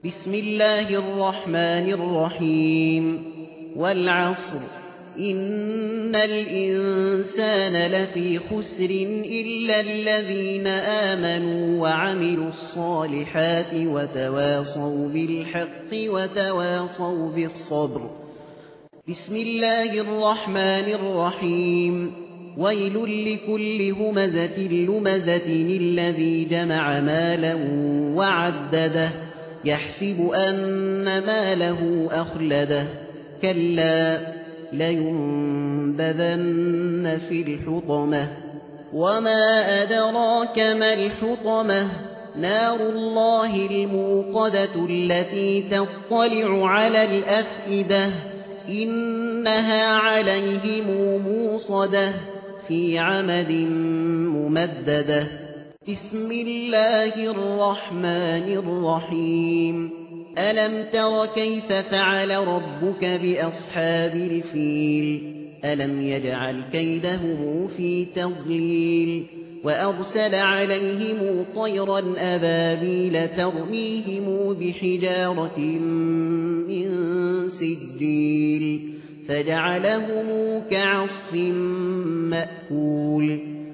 بسم الله الرحمن الرحيم والعصر إن الإنسان لفي خسر إلا الذين آمنوا وعملوا الصالحات وتواصوا بالحق وتواصوا بالصبر. بسم الله الرحمن الرحيم ويل لكل همزة لمزة الذي جمع مالا وعدده يحسب أن ماله أخلده كلا لينبذن في الحطمة وما أدراك ما الحطمة نار الله الموقدة التي تطلع على الأفئدة إنها عليهم موصدة في عمد ممددة. بسم الله الرحمن الرحيم ألم تر كيف فعل ربك بأصحاب الفيل ألم يجعل كيدهم في تضليل وأرسل عليهم طيرا أبابيل ترميهم بحجارة من سجيل فجعلهم كعصف مأكول.